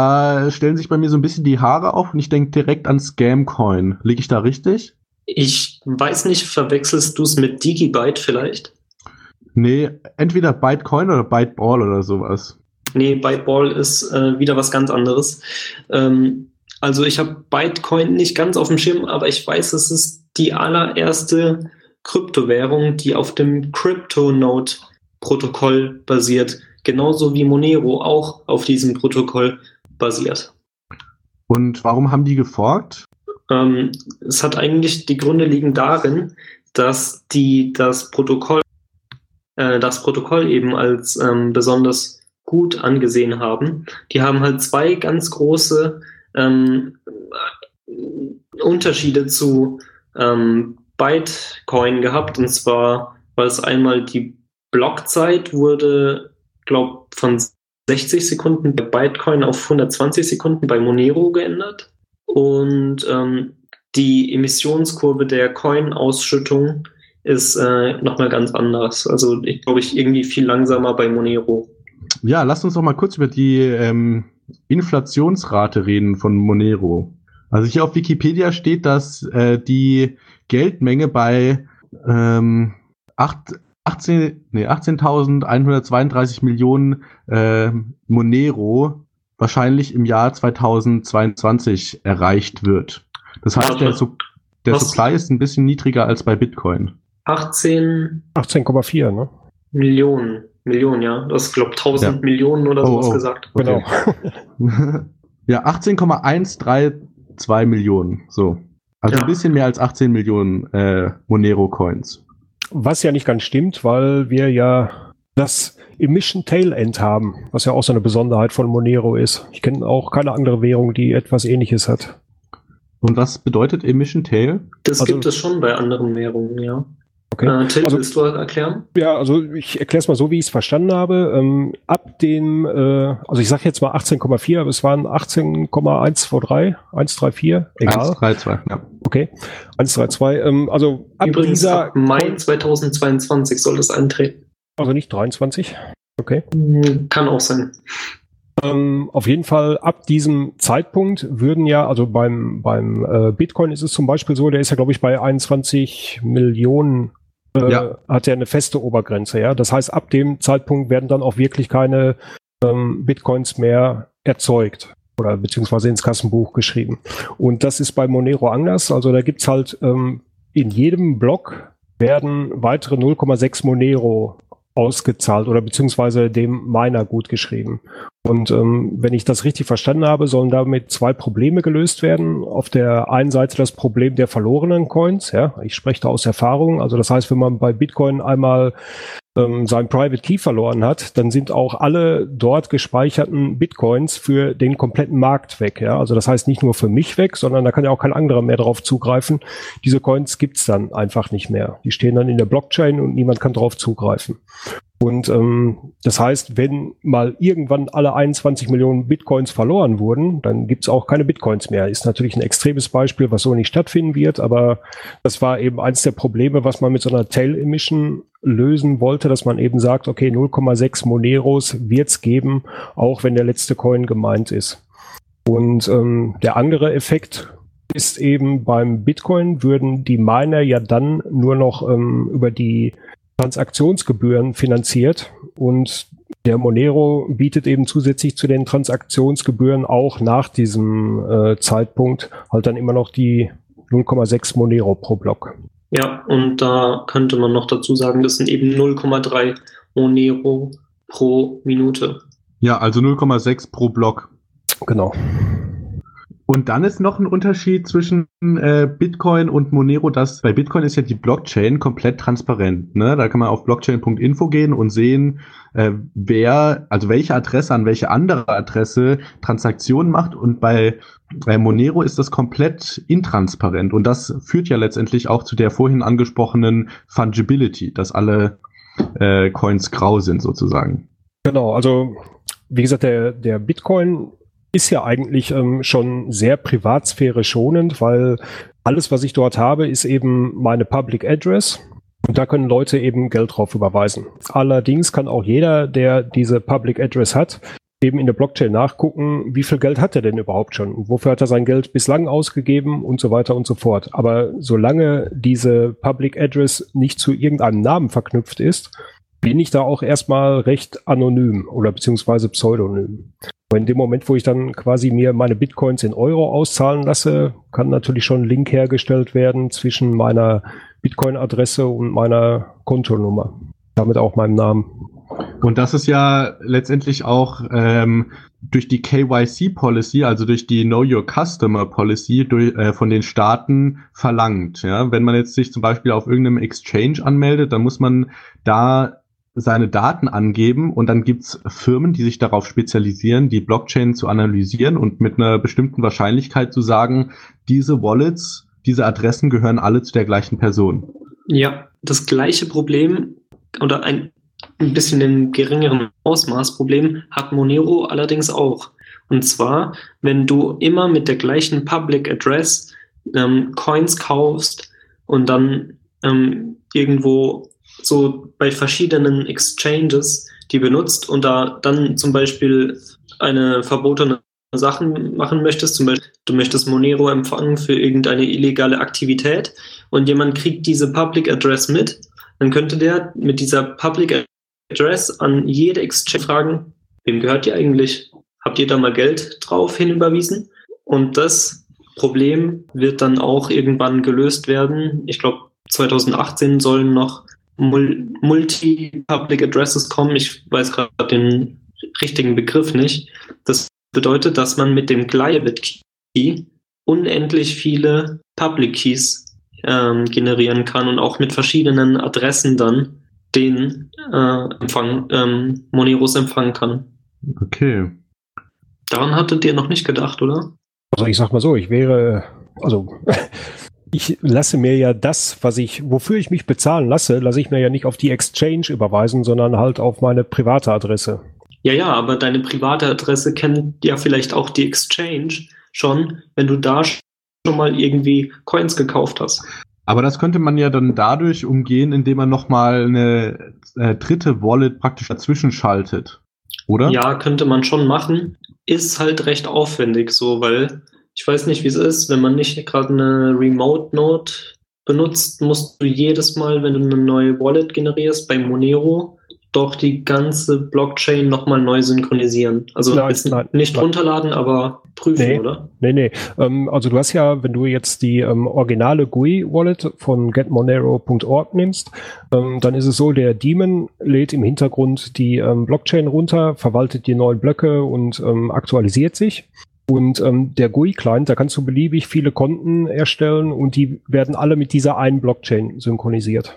da stellen sich bei mir so ein bisschen die Haare auf und ich denke direkt an Scamcoin. Liege ich da richtig? Ich weiß nicht, verwechselst du es mit Digibyte vielleicht? Nee, entweder Bytecoin oder Byteball oder sowas. nee, Byteball ist äh, wieder was ganz anderes. Ähm, also ich habe Bitcoin nicht ganz auf dem Schirm, aber ich weiß, es ist die allererste Kryptowährung, die auf dem CryptoNote-Protokoll basiert. Genauso wie Monero auch auf diesem Protokoll basiert. Und warum haben die geforkt? Ähm, es hat eigentlich, die Gründe liegen darin, dass die das Protokoll, äh, das Protokoll eben als ähm, besonders gut angesehen haben. Die haben halt zwei ganz große ähm, Unterschiede zu ähm, Bitcoin gehabt. Und zwar war es einmal die Blockzeit wurde, glaube ich, von sechzig Sekunden bei Bitcoin auf hundertzwanzig Sekunden bei Monero geändert. Und ähm, die Emissionskurve der Coin-Ausschüttung ist äh, nochmal ganz anders. Also ich glaube, ich irgendwie viel langsamer bei Monero. Ja, lasst uns doch mal kurz über die ähm, Inflationsrate reden von Monero. Also hier auf Wikipedia steht, dass äh, die Geldmenge bei ähm, achtzehn, nee, achtzehntausendeinhundertzweiunddreißig Millionen äh, Monero wahrscheinlich im Jahr zweitausendzweiundzwanzig erreicht wird. Das heißt, der, Su- der Supply ist ein bisschen niedriger als bei Bitcoin. achtzehn achtzehn Komma vier, ne? Millionen. Millionen, ja. Du hast, glaube ich, tausend Ja. Millionen oder sowas Oh, oh. gesagt. Genau. Ja, achtzehn Komma hundertzweiunddreißig Millionen. So. Also Ja. ein bisschen mehr als achtzehn Millionen äh, Monero-Coins. Was ja nicht ganz stimmt, weil wir ja das Emission Tail End haben, was ja auch so eine Besonderheit von Monero ist. Ich kenne auch keine andere Währung, die etwas Ähnliches hat. Und was bedeutet Emission Tail? Das Also- gibt es schon bei anderen Währungen, ja. Okay. Äh, Till, Also- willst du erklären? Ja, also ich erkläre es mal so, wie ich es verstanden habe. Ähm, ab dem, äh, also ich sage jetzt mal achtzehn Komma vier, aber es waren achtzehn Komma hundertdreiundzwanzig, hundertdreiundvierzig, egal. eins drei zwei, ja. Okay, hundertdreiundzwanzig. Ähm, also ab Übrigens, dieser, ab Mai zweitausendzweiundzwanzig soll das eintreten. also nicht dreiundzwanzig. Okay. Hm, Kann auch sein. Ähm, auf jeden Fall ab diesem Zeitpunkt würden ja, also beim, beim äh, Bitcoin ist es zum Beispiel so, der ist ja, glaube ich, bei einundzwanzig Millionen, äh, Ja. hat er eine feste Obergrenze, ja. Das heißt, ab dem Zeitpunkt werden dann auch wirklich keine ähm, Bitcoins mehr erzeugt oder beziehungsweise ins Kassenbuch geschrieben. Und das ist bei Monero anders. Also da gibt's halt ähm, in jedem Block werden weitere null Komma sechs Monero ausgezahlt oder beziehungsweise dem Miner gut geschrieben. Und ähm, wenn ich das richtig verstanden habe, sollen damit zwei Probleme gelöst werden. Auf der einen Seite das Problem der verlorenen Coins. Ja, ich spreche da aus Erfahrung. Also das heißt, wenn man bei Bitcoin einmal ähm, sein Private Key verloren hat, dann sind auch alle dort gespeicherten Bitcoins für den kompletten Markt weg. Ja, also das heißt nicht nur für mich weg, sondern da kann ja auch kein anderer mehr drauf zugreifen. Diese Coins gibt's dann einfach nicht mehr. Die stehen dann in der Blockchain und niemand kann drauf zugreifen. Und ähm, das heißt, wenn mal irgendwann alle einundzwanzig Millionen Bitcoins verloren wurden, dann gibt's auch keine Bitcoins mehr. Ist natürlich ein extremes Beispiel, was so nicht stattfinden wird, aber das war eben eins der Probleme, was man mit so einer Tail Emission lösen wollte, dass man eben sagt, okay, null Komma sechs Moneros wird's geben, auch wenn der letzte Coin gemeint ist. Und ähm, der andere Effekt ist eben beim Bitcoin würden die Miner ja dann nur noch ähm, über die Transaktionsgebühren finanziert und der Monero bietet eben zusätzlich zu den Transaktionsgebühren auch nach diesem äh, Zeitpunkt halt dann immer noch die null Komma sechs Monero pro Block. Ja, und da könnte man noch dazu sagen, das sind eben null Komma drei Monero pro Minute. Ja, also null Komma sechs pro Block. Genau. Und dann ist noch ein Unterschied zwischen äh, Bitcoin und Monero, dass bei Bitcoin ist ja die Blockchain komplett transparent. Ne? Da kann man auf blockchain punkt info gehen und sehen, äh, wer, also welche Adresse an welche andere Adresse Transaktionen macht. Und bei, bei Monero ist das komplett intransparent. Und das führt ja letztendlich auch zu der vorhin angesprochenen Fungibility, dass alle äh, Coins grau sind sozusagen. Genau, also wie gesagt, der, der Bitcoin ist ja eigentlich ähm, schon sehr Privatsphäre schonend, weil alles, was ich dort habe, ist eben meine Public Address und da können Leute eben Geld drauf überweisen. Allerdings kann auch jeder, der diese Public Address hat, eben in der Blockchain nachgucken, wie viel Geld hat er denn überhaupt schon und wofür hat er sein Geld bislang ausgegeben und so weiter und so fort. Aber solange diese Public Address nicht zu irgendeinem Namen verknüpft ist, bin ich da auch erstmal recht anonym oder beziehungsweise pseudonym. Aber in dem Moment, wo ich dann quasi mir meine Bitcoins in Euro auszahlen lasse, kann natürlich schon ein Link hergestellt werden zwischen meiner Bitcoin-Adresse und meiner Kontonummer. Damit auch meinem Namen. Und das ist ja letztendlich auch ähm, durch die K Y C-Policy, also durch die Know Your Customer Policy durch, äh, von den Staaten verlangt. Ja? Wenn man jetzt sich zum Beispiel auf irgendeinem Exchange anmeldet, dann muss man da seine Daten angeben und dann gibt's Firmen, die sich darauf spezialisieren, die Blockchain zu analysieren und mit einer bestimmten Wahrscheinlichkeit zu sagen, diese Wallets, diese Adressen gehören alle zu der gleichen Person. Ja, das gleiche Problem oder ein ein bisschen in geringeren Ausmaß Problem hat Monero allerdings auch. Und zwar, wenn du immer mit der gleichen Public Address ähm, Coins kaufst und dann ähm, irgendwo so bei verschiedenen Exchanges die benutzt und da dann zum Beispiel eine verbotene Sachen machen möchtest, zum Beispiel du möchtest Monero empfangen für irgendeine illegale Aktivität und jemand kriegt diese Public Address mit, dann könnte der mit dieser Public Address an jede Exchange fragen, wem gehört die eigentlich? Habt ihr da mal Geld drauf hinüberwiesen? Und das Problem wird dann auch irgendwann gelöst werden. Ich glaube, zwanzig achtzehn sollen noch Mul- Multi-Public Addresses kommen. Ich weiß gerade den richtigen Begriff nicht. Das bedeutet, dass man mit dem Glyabit Key unendlich viele Public Keys ähm, generieren kann und auch mit verschiedenen Adressen dann den äh, Empfang, ähm, Moneros empfangen kann. Okay. Daran hattet ihr noch nicht gedacht, oder? Also ich sag mal so, ich wäre, also ich lasse mir ja das, was ich, wofür ich mich bezahlen lasse, lasse ich mir ja nicht auf die Exchange überweisen, sondern halt auf meine private Adresse. Ja, ja, aber deine private Adresse kennt ja vielleicht auch die Exchange schon, wenn du da schon mal irgendwie Coins gekauft hast. Aber das könnte man ja dann dadurch umgehen, indem man nochmal eine äh, dritte Wallet praktisch dazwischen schaltet, oder? Ja, könnte man schon machen. Ist halt recht aufwendig so, weil ich weiß nicht, wie es ist, wenn man nicht gerade eine Remote Node benutzt, musst du jedes Mal, wenn du eine neue Wallet generierst bei Monero, doch die ganze Blockchain nochmal neu synchronisieren. Also Nein, jetzt nein, nicht nein. runterladen, aber prüfen, Nee. oder? Nee, nee. Ähm, also du hast ja, wenn du jetzt die ähm, originale G U I-Wallet von get monero punkt org nimmst, ähm, dann ist es so, der Daemon lädt im Hintergrund die ähm, Blockchain runter, verwaltet die neuen Blöcke und ähm, aktualisiert sich. Und ähm, der G U I-Client, da kannst du beliebig viele Konten erstellen und die werden alle mit dieser einen Blockchain synchronisiert.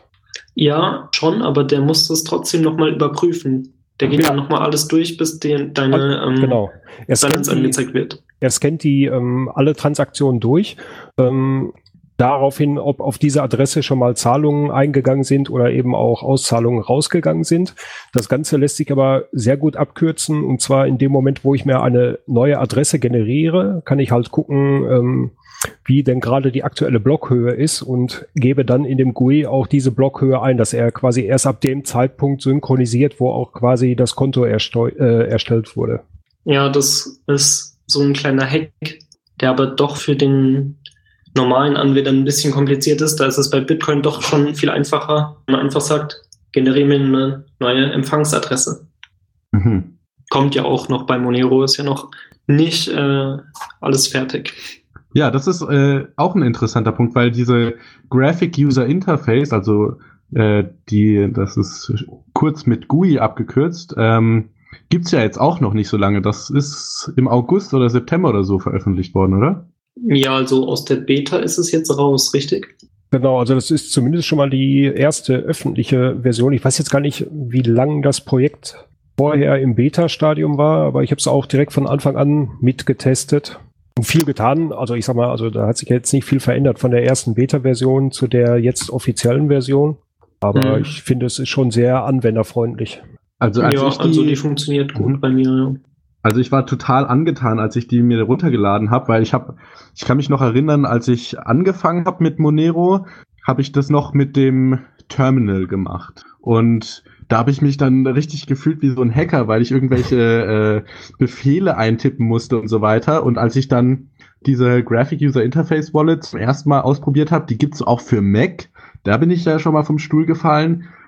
Ja, schon, aber der muss das trotzdem nochmal überprüfen. Der geht Ja. dann nochmal alles durch, bis die, deine ähm, Genau. Er Balance scannt die, angezeigt wird. er scannt die ähm, alle Transaktionen durch. Ähm, daraufhin, ob auf diese Adresse schon mal Zahlungen eingegangen sind oder eben auch Auszahlungen rausgegangen sind. Das Ganze lässt sich aber sehr gut abkürzen. Und zwar in dem Moment, wo ich mir eine neue Adresse generiere, kann ich halt gucken, ähm, wie denn gerade die aktuelle Blockhöhe ist und gebe dann in dem G U I auch diese Blockhöhe ein, dass er quasi erst ab dem Zeitpunkt synchronisiert, wo auch quasi das Konto ersteu- äh, erstellt wurde. Ja, das ist so ein kleiner Hack, der aber doch für den normalen Anwender ein bisschen kompliziert ist. Da ist es bei Bitcoin doch schon viel einfacher, wenn man einfach sagt, generiere mir eine neue Empfangsadresse. Mhm. Kommt ja auch noch bei Monero, ist ja noch nicht äh, alles fertig. Ja, das ist äh, auch ein interessanter Punkt, weil diese Graphic User Interface, also äh, die, das ist kurz mit G U I abgekürzt, ähm, gibt's ja jetzt auch noch nicht so lange. Das ist im August oder September oder so veröffentlicht worden, oder? Ja, also aus der Beta ist es jetzt raus, richtig? Genau, also das ist zumindest schon mal die erste öffentliche Version. Ich weiß jetzt gar nicht, wie lang das Projekt vorher im Beta-Stadium war, aber ich habe es auch direkt von Anfang an mitgetestet. Und viel getan, also ich sag mal, also da hat sich jetzt nicht viel verändert von der ersten Beta-Version zu der jetzt offiziellen Version. Aber Mhm. ich finde, es ist schon sehr anwenderfreundlich. Also als ja, ich die, also die funktioniert gut Mhm. bei mir. Ja. Also ich war total angetan, als ich die mir runtergeladen habe, weil ich habe, ich kann mich noch erinnern, als ich angefangen habe mit Monero, habe ich das noch mit dem Terminal gemacht. Und da habe ich mich dann richtig gefühlt wie so ein Hacker, weil ich irgendwelche äh, Befehle eintippen musste und so weiter. Und als ich dann diese Graphic User Interface Wallet zum ersten Mal ausprobiert habe, die gibt's auch für Mac. Da bin ich ja schon mal vom Stuhl gefallen.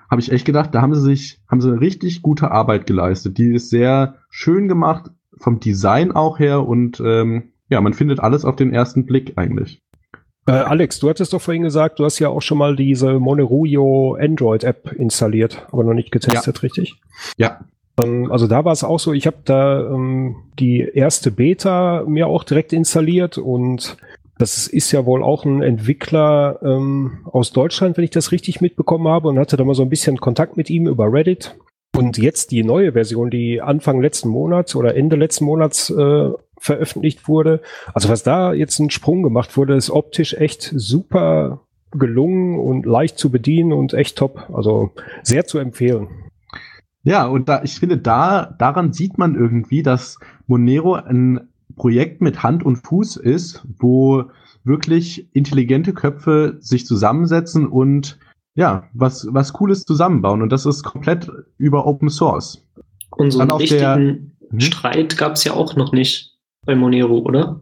habe ich echt gedacht, da haben sie sich, haben sie eine richtig gute Arbeit geleistet. Die ist sehr schön gemacht, vom Design auch her und ähm, ja, man findet alles auf den ersten Blick eigentlich. Äh, Alex, du hattest doch vorhin gesagt, du hast ja auch schon mal diese Monerujo Android-App installiert, aber noch nicht getestet, ja. Richtig? Ja. Ähm, also da war es auch so, ich habe da ähm, die erste Beta mir auch direkt installiert und das ist ja wohl auch ein Entwickler ähm, aus Deutschland, wenn ich das richtig mitbekommen habe, und hatte da mal so ein bisschen Kontakt mit ihm über Reddit. Und jetzt die neue Version, die Anfang letzten Monats oder Ende letzten Monats äh, veröffentlicht wurde. Also was da jetzt ein Sprung gemacht wurde, ist optisch echt super gelungen und leicht zu bedienen und echt top. Also sehr zu empfehlen. Ja, und da, ich finde, da daran sieht man irgendwie, dass Monero ein Projekt mit Hand und Fuß ist, wo wirklich intelligente Köpfe sich zusammensetzen und ja, was, was Cooles zusammenbauen. Und das ist komplett über Open Source. Und so einen richtigen der, Streit gab es ja auch noch nicht bei Monero, oder?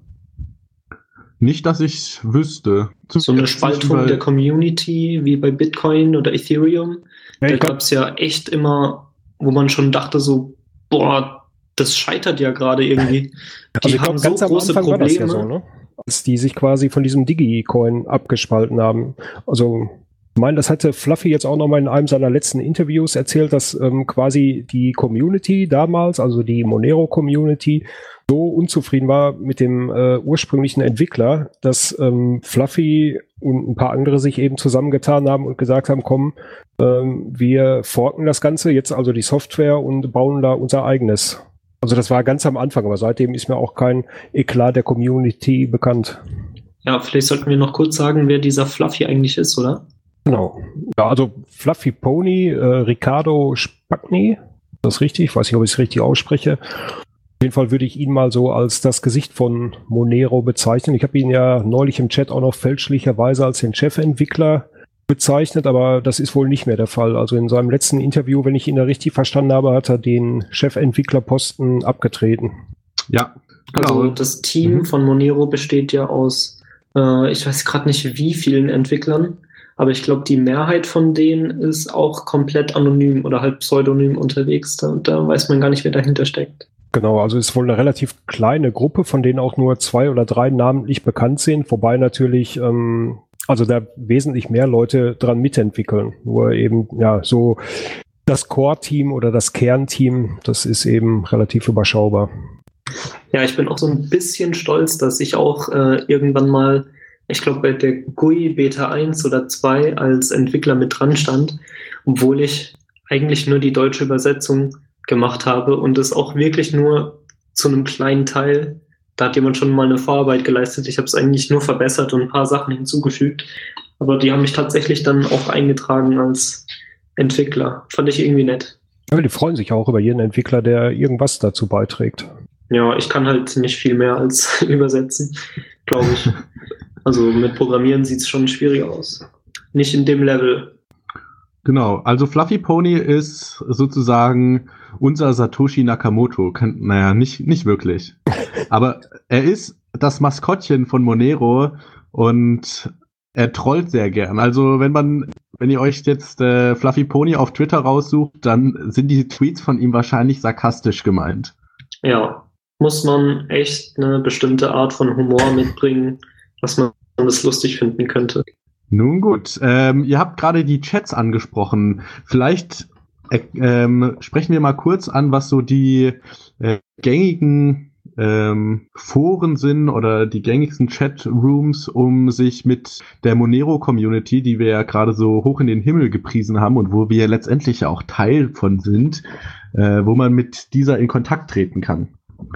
Nicht, dass ich wüsste. So eine Spaltung der Community wie bei Bitcoin oder Ethereum. Ja, da gab es ja echt immer, wo man schon dachte so, boah, das scheitert ja gerade irgendwie. Die also ich haben glaub, so ganz große am Anfang Probleme. War das ja so, ne? Als die sich quasi von diesem Digi-Coin abgespalten haben. Also ich meine, das hatte Fluffy jetzt auch nochmal in einem seiner letzten Interviews erzählt, dass ähm, quasi die Community damals, also die Monero-Community, so unzufrieden war mit dem äh, ursprünglichen Entwickler, dass ähm, Fluffy und ein paar andere sich eben zusammengetan haben und gesagt haben, komm, ähm, wir forken das Ganze, jetzt also die Software und bauen da unser eigenes. Also das war ganz am Anfang, aber seitdem ist mir auch kein Eklat der Community bekannt. Ja, vielleicht sollten wir noch kurz sagen, wer dieser Fluffy eigentlich ist, oder? Genau. Ja, also Fluffy Pony, äh, Riccardo Spagni, das ist richtig, ich weiß nicht, ob ich es richtig ausspreche. Auf jeden Fall würde ich ihn mal so als das Gesicht von Monero bezeichnen. Ich habe ihn ja neulich im Chat auch noch fälschlicherweise als den Chefentwickler bezeichnet, aber das ist wohl nicht mehr der Fall. Also in seinem letzten Interview, wenn ich ihn da richtig verstanden habe, hat er den Chefentwicklerposten abgetreten. Ja, genau. Also das Team mhm. von Monero besteht ja aus, äh, ich weiß gerade nicht wie vielen Entwicklern, aber ich glaube, die Mehrheit von denen ist auch komplett anonym oder halt pseudonym unterwegs. Da, da weiß man gar nicht, wer dahinter steckt. Genau, also ist wohl eine relativ kleine Gruppe, von denen auch nur zwei oder drei namentlich bekannt sind, wobei natürlich ähm, also da wesentlich mehr Leute dran mitentwickeln. Nur eben, ja, so das Core-Team oder das Kernteam, das ist eben relativ überschaubar. Ja, ich bin auch so ein bisschen stolz, dass ich auch äh, irgendwann mal, ich glaube bei der G U I Beta eins oder zwei als Entwickler mit dran stand, obwohl ich eigentlich nur die deutsche Übersetzung gemacht habe und es auch wirklich nur zu einem kleinen Teil. Da hat jemand schon mal eine Vorarbeit geleistet. Ich habe es eigentlich nur verbessert und ein paar Sachen hinzugefügt. Aber die haben mich tatsächlich dann auch eingetragen als Entwickler. Fand ich irgendwie nett. Ja, die freuen sich auch über jeden Entwickler, der irgendwas dazu beiträgt. Ja, ich kann halt nicht viel mehr als übersetzen, glaube ich. Also mit Programmieren sieht es schon schwierig aus. Nicht in dem Level. Genau, also Fluffy Pony ist sozusagen unser Satoshi Nakamoto. Naja, nicht, nicht wirklich. Aber er ist das Maskottchen von Monero und er trollt sehr gern. Also wenn man, wenn ihr euch jetzt äh, Fluffy Pony auf Twitter raussucht, dann sind die Tweets von ihm wahrscheinlich sarkastisch gemeint. Ja, muss man echt eine bestimmte Art von Humor mitbringen, dass man das lustig finden könnte. Nun gut, ähm, ihr habt gerade die Chats angesprochen. Vielleicht äh, ähm, sprechen wir mal kurz an, was so die äh, gängigen ähm, Foren sind oder die gängigsten Chatrooms, um sich mit der Monero-Community, die wir ja gerade so hoch in den Himmel gepriesen haben und wo wir letztendlich ja auch Teil von sind, äh, wo man mit dieser in Kontakt treten kann.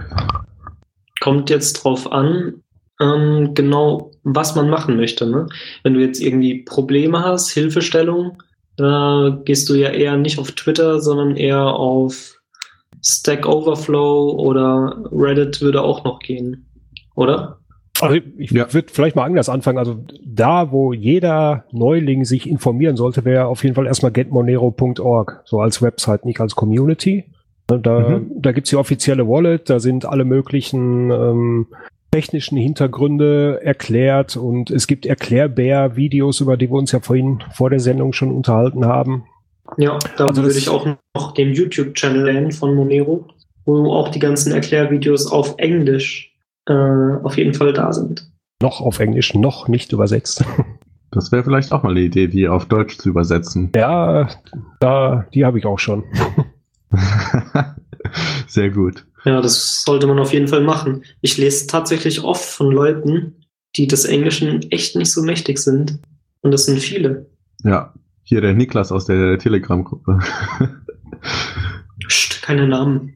Kommt jetzt drauf an, ähm, genau was man machen möchte. Ne? Wenn du jetzt irgendwie Probleme hast, Hilfestellung, äh, gehst du ja eher nicht auf Twitter, sondern eher auf Stack Overflow oder Reddit würde auch noch gehen, oder? Also ich ja. würde vielleicht mal anders anfangen. Also da, wo jeder Neuling sich informieren sollte, wäre auf jeden Fall erstmal get monero punkt org, so als Website, nicht als Community. Da, mhm. da gibt es die offizielle Wallet, da sind alle möglichen ähm, technischen Hintergründe erklärt und es gibt Erklärbär-Videos, über die wir uns ja vorhin vor der Sendung schon unterhalten haben. Ja, da Also würde das- ich auch noch den YouTube-Channel nennen von Monero, wo auch die ganzen Erklärvideos auf Englisch äh, auf jeden Fall da sind. Noch auf Englisch, noch nicht übersetzt. Das wäre vielleicht auch mal eine Idee, die auf Deutsch zu übersetzen. Ja, da, die habe ich auch schon. Sehr gut. Ja, das sollte man auf jeden Fall machen. Ich lese tatsächlich oft von Leuten, die des Englischen echt nicht so mächtig sind. Und das sind viele. Ja, hier der Niklas aus der Telegram-Gruppe. Psst, keine Namen.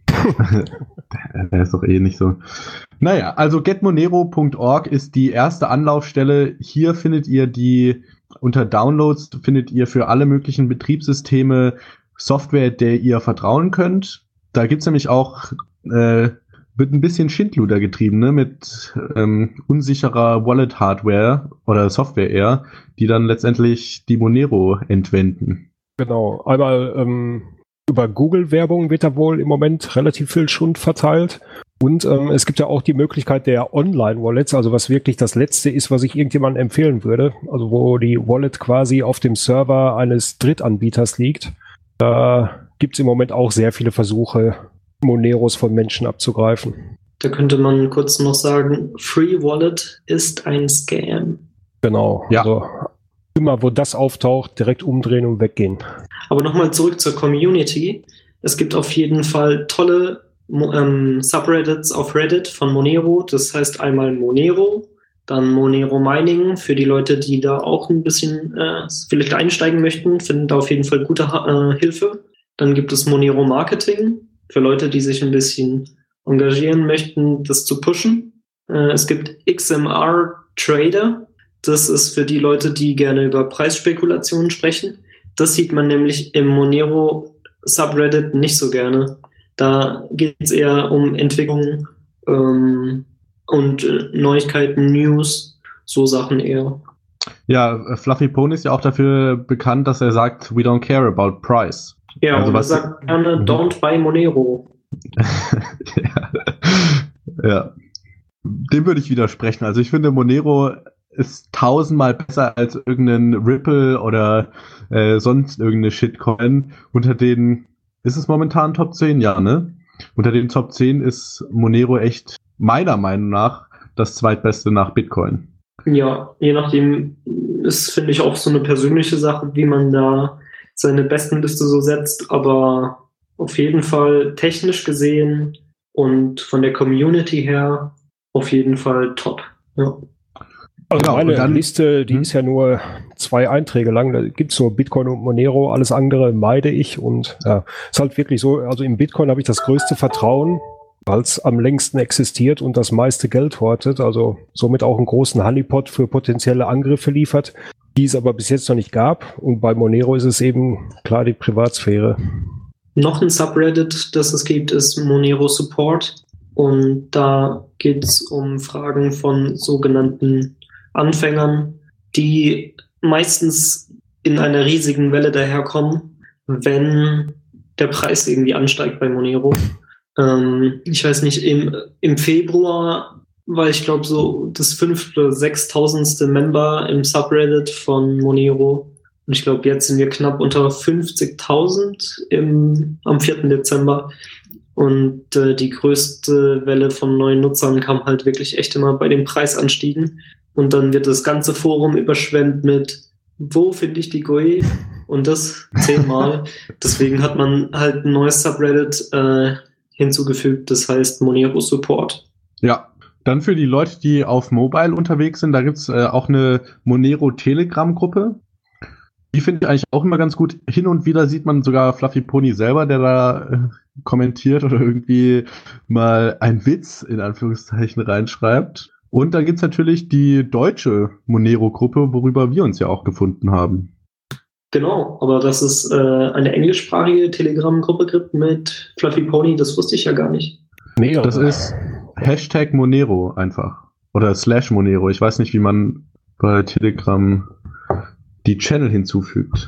Der ist doch eh nicht so. Naja, also get monero punkt org ist die erste Anlaufstelle. Hier findet ihr die, unter Downloads findet ihr für alle möglichen Betriebssysteme Software, der ihr vertrauen könnt. Da gibt's nämlich auch, äh, wird ein bisschen Schindluder getrieben, ne, mit ähm, unsicherer Wallet-Hardware oder Software eher, die dann letztendlich die Monero entwenden. Genau. Einmal ähm, über Google-Werbung wird da wohl im Moment relativ viel Schund verteilt. Und ähm, es gibt ja auch die Möglichkeit der Online-Wallets, also was wirklich das Letzte ist, was ich irgendjemandem empfehlen würde. Also wo die Wallet quasi auf dem Server eines Drittanbieters liegt. Da gibt es im Moment auch sehr viele Versuche, Moneros von Menschen abzugreifen. Da könnte man kurz noch sagen, Free Wallet ist ein Scam. Genau. Ja. Also immer, wo das auftaucht, direkt umdrehen und weggehen. Aber nochmal zurück zur Community. Es gibt auf jeden Fall tolle ähm, Subreddits auf Reddit von Monero. Das heißt einmal Monero, dann Monero Mining für die Leute, die da auch ein bisschen äh, vielleicht einsteigen möchten, finden da auf jeden Fall gute äh, Hilfe. Dann gibt es Monero Marketing für Leute, die sich ein bisschen engagieren möchten, das zu pushen. Äh, es gibt X M R Trader. Das ist für die Leute, die gerne über Preisspekulationen sprechen. Das sieht man nämlich im Monero Subreddit nicht so gerne. Da geht es eher um Entwicklung ähm, und äh, Neuigkeiten, News, so Sachen eher. Ja, Fluffy Pony ist ja auch dafür bekannt, dass er sagt, we don't care about price. Ja, Also und was- er sagt gerne, Mhm. don't buy Monero. ja. ja. Dem würde ich widersprechen. Also ich finde, Monero ist tausendmal besser als irgendein Ripple oder äh, sonst irgendeine Shitcoin. Unter den, ist es momentan Top zehn? Ja, ne? Unter den Top zehn ist Monero echt meiner Meinung nach das zweitbeste nach Bitcoin. Ja, je nachdem ist, finde ich, auch so eine persönliche Sache, wie man da seine Bestenliste so setzt, aber auf jeden Fall technisch gesehen und von der Community her auf jeden Fall top. Ja. Also Genau, meine und dann- Liste, die Hm? ist ja nur zwei Einträge lang. Da gibt's nur Bitcoin und Monero. Alles andere meide ich. Und ja, ist halt wirklich so, also im Bitcoin habe ich das größte Vertrauen, weil es am längsten existiert und das meiste Geld hortet. Also somit auch einen großen Honeypot für potenzielle Angriffe liefert, die es aber bis jetzt noch nicht gab. Und bei Monero ist es eben klar die Privatsphäre. Noch ein Subreddit, das es gibt, ist Monero Support. Und da geht es um Fragen von sogenannten Anfängern, die meistens in einer riesigen Welle daherkommen, wenn der Preis irgendwie ansteigt bei Monero. Ähm, ich weiß nicht, im, im Februar war ich glaube so das fünfte oder sechstausendste Member im Subreddit von Monero. Und ich glaube, jetzt sind wir knapp unter fünfzigtausend im, am vierten Dezember. Und äh, die größte Welle von neuen Nutzern kam halt wirklich echt immer bei den Preisanstiegen. Und dann wird das ganze Forum überschwemmt mit, wo finde ich die G O E? Und das zehnmal. Deswegen hat man halt ein neues Subreddit äh, hinzugefügt, das heißt Monero Support. Ja, dann für die Leute, die auf Mobile unterwegs sind, da gibt's äh, auch eine Monero Telegram-Gruppe. Die finde ich eigentlich auch immer ganz gut. Hin und wieder sieht man sogar Fluffy Pony selber, der da äh, kommentiert oder irgendwie mal einen Witz in Anführungszeichen reinschreibt. Und dann gibt's natürlich die deutsche Monero-Gruppe, worüber wir uns ja auch gefunden haben. Genau, aber dass es äh, eine englischsprachige Telegram-Gruppe gibt mit Fluffy Pony, das wusste ich ja gar nicht. Mehrere. Das ist Hashtag Monero einfach. Oder slash Monero. Ich weiß nicht, wie man bei Telegram die Channel hinzufügt.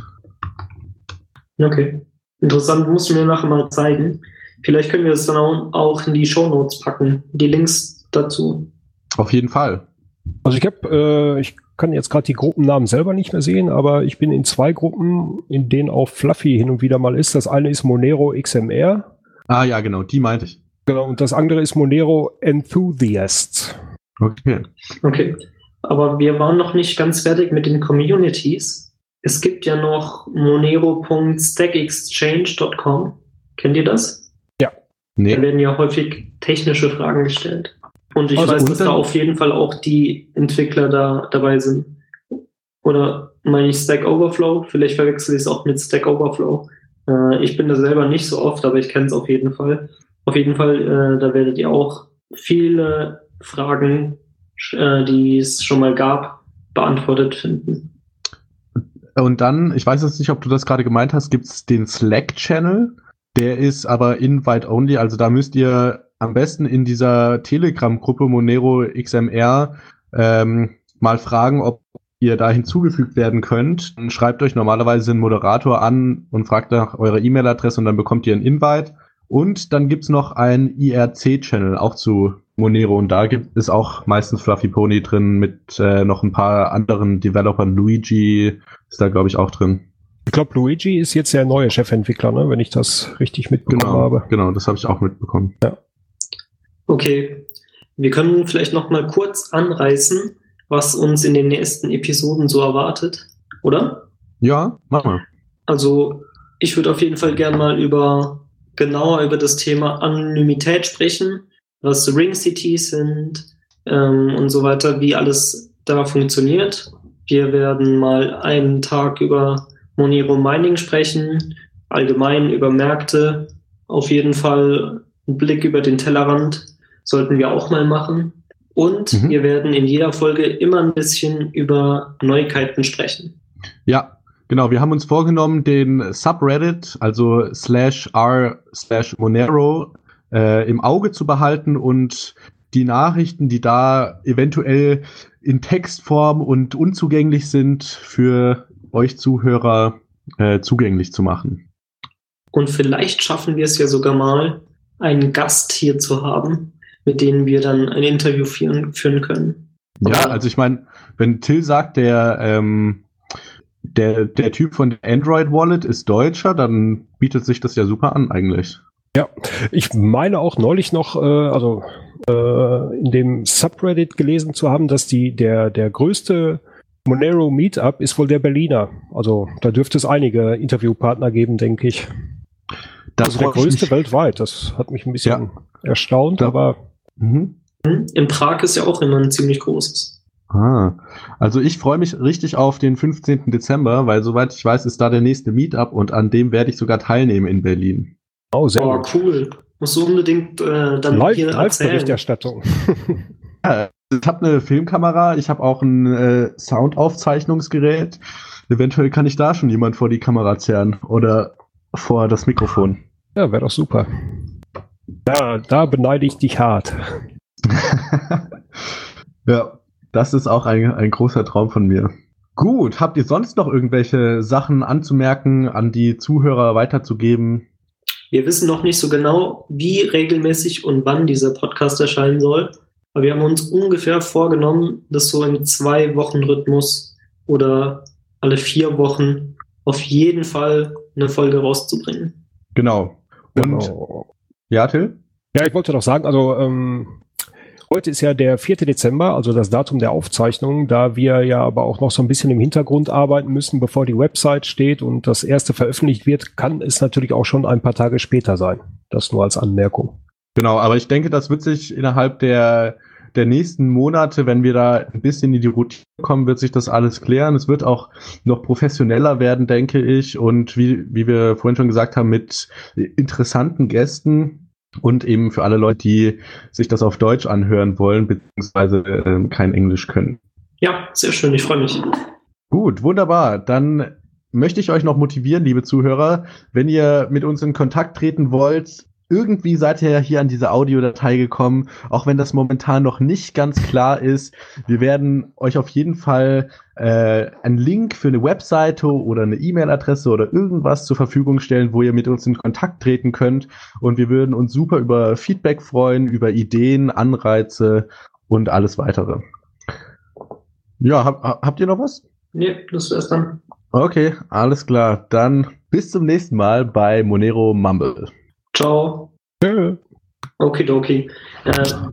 Okay, interessant, musst du mir nachher mal zeigen. Vielleicht können wir das dann auch in die Shownotes packen, die Links dazu. Auf jeden Fall. Also ich habe, äh, ich kann jetzt gerade die Gruppennamen selber nicht mehr sehen, aber ich bin in zwei Gruppen, in denen auch Fluffy hin und wieder mal ist. Das eine ist Monero X M R. Ah ja, genau, die meinte ich. Genau, und das andere ist Monero Enthusiasts. Okay. Okay. Aber wir waren noch nicht ganz fertig mit den Communities. Es gibt ja noch monero punkt stack exchange punkt com. Kennt ihr das? Ja. Nee. Da werden ja häufig technische Fragen gestellt. Und ich Also weiß, dass unter- da auf jeden Fall auch die Entwickler da dabei sind. Oder meine ich Stack Overflow? Vielleicht verwechsel ich es auch mit Stack Overflow. Äh, ich bin da selber nicht so oft, aber ich kenne es auf jeden Fall. Auf jeden Fall, äh, da werdet ihr auch viele Fragen, äh, die es schon mal gab, beantwortet finden. Und dann, ich weiß jetzt nicht, ob du das gerade gemeint hast, gibt es den Slack-Channel. Der ist aber Invite-only, also da müsst ihr am besten in dieser Telegram-Gruppe Monero X M R ähm, mal fragen, ob ihr da hinzugefügt werden könnt. Dann schreibt euch normalerweise einen Moderator an und fragt nach eurer E-Mail-Adresse und dann bekommt ihr einen Invite. Und dann gibt's noch einen I R C-Channel, auch zu Monero. Und da gibt es auch meistens Fluffy Pony drin mit äh, noch ein paar anderen Developern. Luigi ist da, glaube ich, auch drin. Ich glaube, Luigi ist jetzt der neue Chefentwickler, ne? Wenn ich das richtig mitbekommen Genau, habe. genau, das habe ich auch mitbekommen. Ja. Okay, wir können vielleicht noch mal kurz anreißen, was uns in den nächsten Episoden so erwartet, oder? Ja, mach mal. Also ich würde auf jeden Fall gern mal über genauer über das Thema Anonymität sprechen, was Ring Cities sind ähm, und so weiter, wie alles da funktioniert. Wir werden mal einen Tag über Monero Mining sprechen, allgemein über Märkte, auf jeden Fall einen Blick über den Tellerrand sollten wir auch mal machen. Und Mhm. wir werden in jeder Folge immer ein bisschen über Neuigkeiten sprechen. Ja, genau. Wir haben uns vorgenommen, den Subreddit, also slash r slash Monero, äh, im Auge zu behalten und die Nachrichten, die da eventuell in Textform und unzugänglich sind, für euch Zuhörer äh, zugänglich zu machen. Und vielleicht schaffen wir es ja sogar mal, einen Gast hier zu haben, mit dem wir dann ein Interview führen, führen können. Ja, Aber- also ich meine, wenn Till sagt, der ähm, der der Typ von der Android Wallet ist Deutscher, dann bietet sich das ja super an eigentlich. Ich meine auch neulich noch, äh, also äh, in dem Subreddit gelesen zu haben, dass die der der größte Monero Meetup ist wohl der Berliner. Also da dürfte es einige Interviewpartner geben, denke ich. Das Also der freut mich. größte weltweit. Das hat mich ein bisschen Ja. erstaunt, Ja. aber Mhm. In Prag ist ja auch immer ein ziemlich großes. Ah, also ich freue mich richtig auf den fünfzehnten Dezember, weil soweit ich weiß, ist da der nächste Meetup und an dem werde ich sogar teilnehmen in Berlin. oh, sehr Oh, gut. cool. Musst du unbedingt äh, dann Live, hier erzählen. Live-Berichterstattung. Ja, ich habe eine Filmkamera, ich habe auch ein äh, Soundaufzeichnungsgerät. Eventuell kann ich da schon jemand vor die Kamera zerren oder vor das Mikrofon. Ja, wäre doch super. Ja, da beneide ich dich hart. Ja, das ist auch ein, ein großer Traum von mir. Gut, habt ihr sonst noch irgendwelche Sachen anzumerken, an die Zuhörer weiterzugeben? Wir wissen noch nicht so genau, wie regelmäßig und wann dieser Podcast erscheinen soll. Aber wir haben uns ungefähr vorgenommen, das so im Zwei-Wochen-Rhythmus oder alle vier Wochen auf jeden Fall eine Folge rauszubringen. Genau. Und Genau. ja, Till? Ja, ich wollte noch sagen, also ähm, heute ist ja der vierte Dezember, also das Datum der Aufzeichnung, da wir ja aber auch noch so ein bisschen im Hintergrund arbeiten müssen, bevor die Website steht und das erste veröffentlicht wird, kann es natürlich auch schon ein paar Tage später sein. Das nur als Anmerkung. Genau, aber ich denke, das wird sich innerhalb der, der nächsten Monate, wenn wir da ein bisschen in die Routine kommen, wird sich das alles klären. Es wird auch noch professioneller werden, denke ich. Und wie, wie wir vorhin schon gesagt haben, mit interessanten Gästen und eben für alle Leute, die sich das auf Deutsch anhören wollen, beziehungsweise äh, kein Englisch können. Ja, sehr schön, ich freue mich. Gut, wunderbar. Dann möchte ich euch noch motivieren, liebe Zuhörer, wenn ihr mit uns in Kontakt treten wollt. Irgendwie seid ihr ja hier an diese Audiodatei gekommen, auch wenn das momentan noch nicht ganz klar ist. Wir werden euch auf jeden Fall äh, einen Link für eine Webseite oder eine E-Mail-Adresse oder irgendwas zur Verfügung stellen, wo ihr mit uns in Kontakt treten könnt. Und wir würden uns super über Feedback freuen, über Ideen, Anreize und alles weitere. Ja, hab, habt ihr noch was? Nee, das wär's dann. Okay, alles klar. Dann bis zum nächsten Mal bei Monero Mumble. Ciao. Tschö. Okidoki. Äh,